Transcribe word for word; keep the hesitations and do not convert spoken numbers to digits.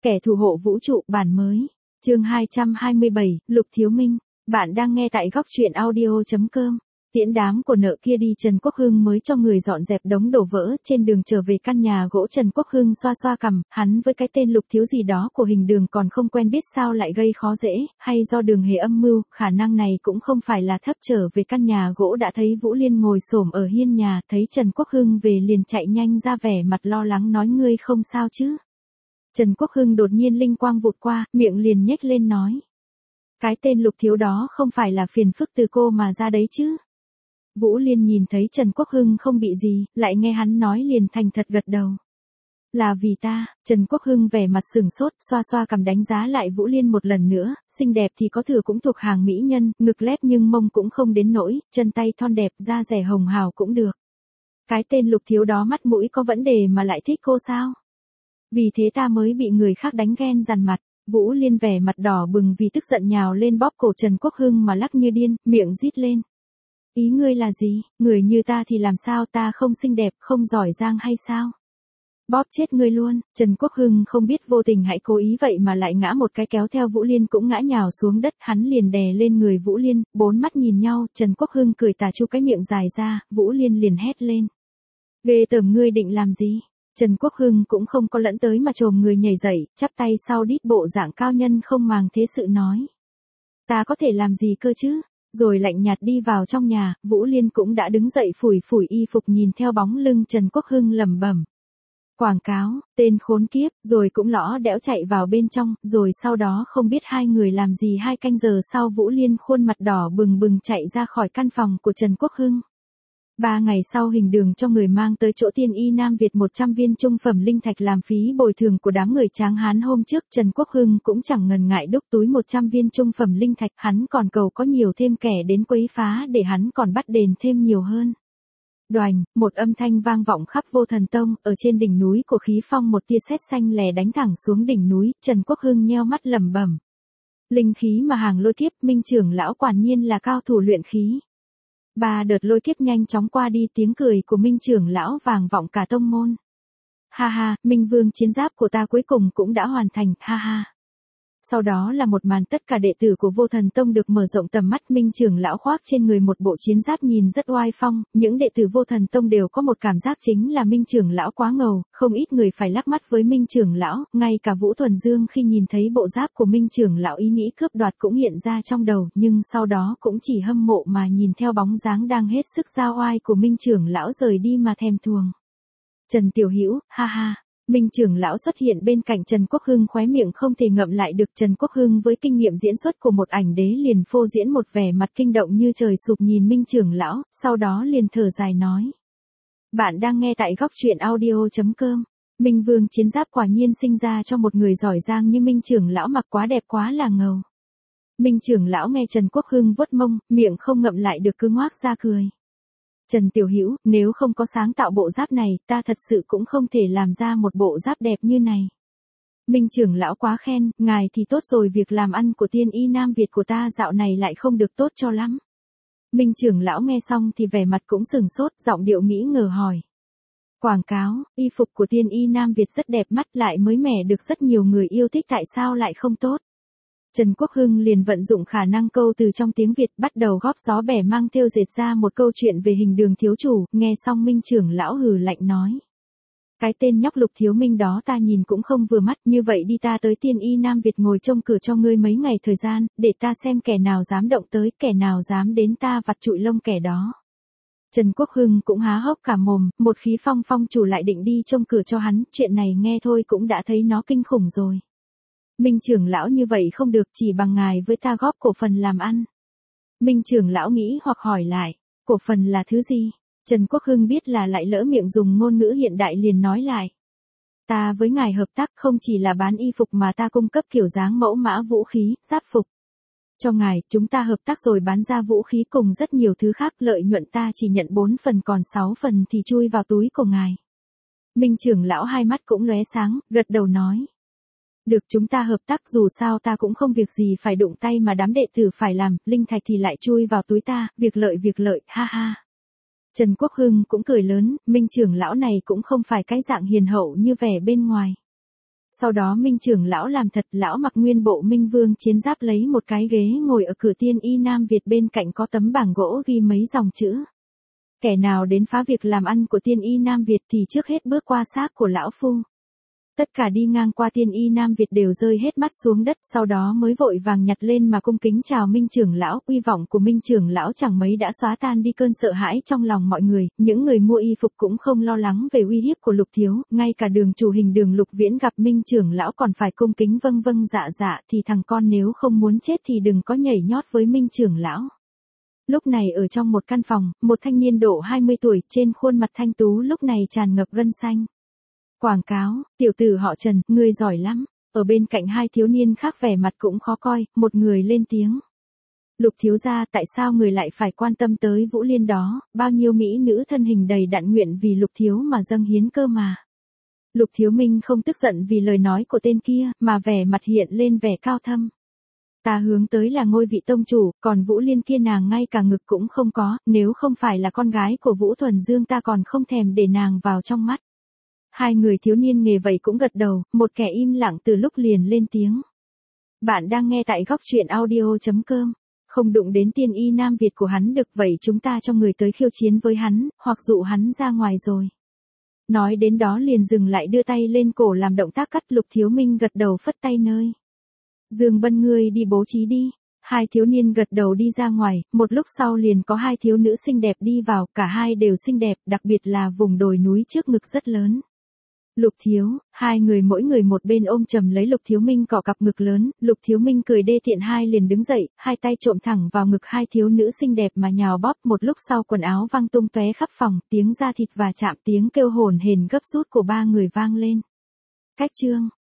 Kẻ thủ hộ vũ trụ bản mới. Chương hai trăm hai mươi bảy, Lục Thiếu Minh. Bạn đang nghe tại góc truyện audio chấm com. Tiễn đám của nợ kia đi, Trần Quốc Hưng mới cho người dọn dẹp đống đổ vỡ trên đường trở về căn nhà gỗ. Trần Quốc Hưng xoa xoa cằm, hắn với cái tên Lục Thiếu gì đó của Hình Đường còn không quen biết sao lại gây khó dễ, hay do Đường hề âm mưu, khả năng này cũng không phải là thấp. Trở về căn nhà gỗ đã thấy Vũ Liên ngồi xổm ở hiên nhà, thấy Trần Quốc Hưng về liền chạy nhanh ra, vẻ mặt lo lắng nói: ngươi không sao chứ? Trần Quốc Hưng đột nhiên linh quang vụt qua, miệng liền nhếch lên nói: cái tên Lục Thiếu đó không phải là phiền phức từ cô mà ra đấy chứ? Vũ Liên nhìn thấy Trần Quốc Hưng không bị gì, lại nghe hắn nói liền thành thật gật đầu. Là vì ta. Trần Quốc Hưng vẻ mặt sừng sốt, xoa xoa cằm đánh giá lại Vũ Liên một lần nữa, xinh đẹp thì có thừa cũng thuộc hàng mỹ nhân, ngực lép nhưng mông cũng không đến nỗi, chân tay thon đẹp, da dẻ hồng hào cũng được. Cái tên Lục Thiếu đó mắt mũi có vấn đề mà lại thích cô sao? Vì thế ta mới bị người khác đánh ghen dằn mặt. Vũ Liên vẻ mặt đỏ bừng vì tức giận nhào lên bóp cổ Trần Quốc Hưng mà lắc như điên, miệng rít lên. Ý ngươi là gì? Người như ta thì làm sao, ta không xinh đẹp, không giỏi giang hay sao? Bóp chết ngươi luôn. Trần Quốc Hưng không biết vô tình hãy cố ý vậy mà lại ngã một cái, kéo theo Vũ Liên cũng ngã nhào xuống đất, hắn liền đè lên người Vũ Liên, bốn mắt nhìn nhau, Trần Quốc Hưng cười tà chu cái miệng dài ra, Vũ Liên liền hét lên. Ghê tởm, ngươi định làm gì? Trần Quốc Hưng cũng không có lẫn tới mà chồm người nhảy dậy, chắp tay sau đít bộ dạng cao nhân không màng thế sự nói. Ta có thể làm gì cơ chứ? Rồi lạnh nhạt đi vào trong nhà. Vũ Liên cũng đã đứng dậy phủi phủi y phục nhìn theo bóng lưng Trần Quốc Hưng lẩm bẩm. Quảng cáo, tên khốn kiếp, rồi cũng lõ đẽo chạy vào bên trong, rồi sau đó không biết hai người làm gì. Hai canh giờ sau Vũ Liên khuôn mặt đỏ bừng bừng chạy ra khỏi căn phòng của Trần Quốc Hưng. Ba ngày sau Hình Đường cho người mang tới chỗ Tiên Y Nam Việt một trăm viên trung phẩm linh thạch làm phí bồi thường của đám người Tráng Hán hôm trước. Trần Quốc Hưng cũng chẳng ngần ngại đúc túi một trăm viên trung phẩm linh thạch, hắn còn cầu có nhiều thêm kẻ đến quấy phá để hắn còn bắt đền thêm nhiều hơn. Đoành, một âm thanh vang vọng khắp Vô Thần Tông, ở trên đỉnh núi của Khí Phong một tia sét xanh lè đánh thẳng xuống đỉnh núi. Trần Quốc Hưng nheo mắt lẩm bẩm. Linh khí mà hàng lôi kiếp, Minh trưởng lão quả nhiên là cao thủ luyện khí. Ba đợt lôi kiếp nhanh chóng qua đi, tiếng cười của Minh trưởng lão vang vọng cả tông môn. Ha ha, Minh Vương, chiến giáp của ta cuối cùng cũng đã hoàn thành, ha ha. Sau đó là một màn tất cả đệ tử của Vô Thần Tông được mở rộng tầm mắt. Minh trưởng lão khoác trên người một bộ chiến giáp nhìn rất oai phong, những đệ tử Vô Thần Tông đều có một cảm giác chính là Minh trưởng lão quá ngầu, không ít người phải lắc mắt với Minh trưởng lão, ngay cả Vũ Thuần Dương khi nhìn thấy bộ giáp của Minh trưởng lão ý nghĩ cướp đoạt cũng hiện ra trong đầu, nhưng sau đó cũng chỉ hâm mộ mà nhìn theo bóng dáng đang hết sức ra oai của Minh trưởng lão rời đi mà thèm thuồng. Trần Tiểu Hữu, ha ha. Minh trưởng lão xuất hiện bên cạnh Trần Quốc Hưng, khóe miệng không thể ngậm lại được. Trần Quốc Hưng với kinh nghiệm diễn xuất của một ảnh đế liền phô diễn một vẻ mặt kinh động như trời sụp nhìn Minh trưởng lão, sau đó liền thở dài nói. Bạn đang nghe tại góc truyện audio chấm com. Minh Vương chiến giáp quả nhiên sinh ra cho một người giỏi giang như Minh trưởng lão, mặc quá đẹp quá là ngầu. Minh trưởng lão nghe Trần Quốc Hưng vuốt mông, miệng không ngậm lại được cứ ngoác ra cười. Trần Tiểu Hữu, nếu không có sáng tạo bộ giáp này, ta thật sự cũng không thể làm ra một bộ giáp đẹp như này. Minh trưởng lão quá khen, ngài thì tốt rồi, việc làm ăn của Tiên Y Nam Việt của ta dạo này lại không được tốt cho lắm. Minh trưởng lão nghe xong thì vẻ mặt cũng sừng sốt, giọng điệu nghĩ ngờ hỏi. Quảng cáo, y phục của Tiên Y Nam Việt rất đẹp mắt, lại mới mẻ, được rất nhiều người yêu thích, tại sao lại không tốt? Trần Quốc Hưng liền vận dụng khả năng câu từ trong tiếng Việt, bắt đầu góp gió bẻ mang thêu dệt ra một câu chuyện về Hình Đường thiếu chủ. Nghe xong Minh trưởng lão hừ lạnh nói. Cái tên nhóc Lục Thiếu Minh đó ta nhìn cũng không vừa mắt, như vậy đi, ta tới Tiên Y Nam Việt ngồi trông cửa cho ngươi mấy ngày thời gian, để ta xem kẻ nào dám động tới, kẻ nào dám đến ta vặt trụi lông kẻ đó. Trần Quốc Hưng cũng há hốc cả mồm, một Khí Phong phong chủ lại định đi trông cửa cho hắn, chuyện này nghe thôi cũng đã thấy nó kinh khủng rồi. Minh trưởng lão như vậy không được, chỉ bằng ngài với ta góp cổ phần làm ăn. Minh trưởng lão nghĩ hoặc hỏi lại, cổ phần là thứ gì? Trần Quốc Hưng biết là lại lỡ miệng dùng ngôn ngữ hiện đại liền nói lại. Ta với ngài hợp tác không chỉ là bán y phục mà ta cung cấp kiểu dáng mẫu mã vũ khí, giáp phục. Cho ngài, chúng ta hợp tác rồi bán ra vũ khí cùng rất nhiều thứ khác, lợi nhuận ta chỉ nhận bốn phần còn sáu phần thì chui vào túi của ngài. Minh trưởng lão hai mắt cũng lóe sáng, gật đầu nói. Được, chúng ta hợp tác, dù sao ta cũng không việc gì phải đụng tay mà đám đệ tử phải làm, linh thạch thì lại chui vào túi ta, việc lợi việc lợi, ha ha. Trần Quốc Hưng cũng cười lớn, Minh trưởng lão này cũng không phải cái dạng hiền hậu như vẻ bên ngoài. Sau đó Minh trưởng lão làm thật, lão mặc nguyên bộ Minh Vương chiến giáp lấy một cái ghế ngồi ở cửa Tiên Y Nam Việt, bên cạnh có tấm bảng gỗ ghi mấy dòng chữ. Kẻ nào đến phá việc làm ăn của Tiên Y Nam Việt thì trước hết bước qua xác của lão phu. Tất cả đi ngang qua Tiên Y Nam Việt đều rơi hết mắt xuống đất, sau đó mới vội vàng nhặt lên mà cung kính chào Minh trưởng lão. Uy vọng của Minh trưởng lão chẳng mấy đã xóa tan đi cơn sợ hãi trong lòng mọi người, những người mua y phục cũng không lo lắng về uy hiếp của Lục Thiếu, ngay cả Đường chủ hình Đường Lục Viễn gặp Minh trưởng lão còn phải cung kính vâng vâng dạ dạ, thì thằng con nếu không muốn chết thì đừng có nhảy nhót với Minh trưởng lão. Lúc này ở trong một căn phòng, một thanh niên độ hai mươi tuổi, trên khuôn mặt thanh tú lúc này tràn ngập gân xanh. Quảng cáo, tiểu tử họ Trần, ngươi giỏi lắm. Ở bên cạnh hai thiếu niên khác vẻ mặt cũng khó coi, một người lên tiếng. Lục thiếu gia, tại sao người lại phải quan tâm tới Vũ Liên đó, bao nhiêu mỹ nữ thân hình đầy đặn nguyện vì Lục thiếu mà dâng hiến cơ mà. Lục Thiếu Minh không tức giận vì lời nói của tên kia, mà vẻ mặt hiện lên vẻ cao thâm. Ta hướng tới là ngôi vị tông chủ, còn Vũ Liên kia nàng ngay cả ngực cũng không có, nếu không phải là con gái của Vũ Thuần Dương ta còn không thèm để nàng vào trong mắt. Hai người thiếu niên nghề vậy cũng gật đầu, một kẻ im lặng từ lúc liền lên tiếng. Bạn đang nghe tại góc truyện audio chấm com. Không đụng đến Tiên Y Nam Việt của hắn được, vậy chúng ta cho người tới khiêu chiến với hắn, hoặc dụ hắn ra ngoài rồi. Nói đến đó liền dừng lại, đưa tay lên cổ làm động tác cắt. Lục Thiếu Minh gật đầu phất tay nơi. Dương Bân, ngươi đi bố trí đi. Hai thiếu niên gật đầu đi ra ngoài, một lúc sau liền có hai thiếu nữ xinh đẹp đi vào, cả hai đều xinh đẹp, đặc biệt là vùng đồi núi trước ngực rất lớn. Lục Thiếu, hai người mỗi người một bên ôm chầm lấy Lục Thiếu Minh cọ cặp ngực lớn, Lục Thiếu Minh cười đê tiện, hai liền đứng dậy, hai tay trộm thẳng vào ngực hai thiếu nữ xinh đẹp mà nhào bóp. Một lúc sau quần áo văng tung tóe khắp phòng, tiếng da thịt và chạm, tiếng kêu hồn hển gấp rút của ba người vang lên. Cách chương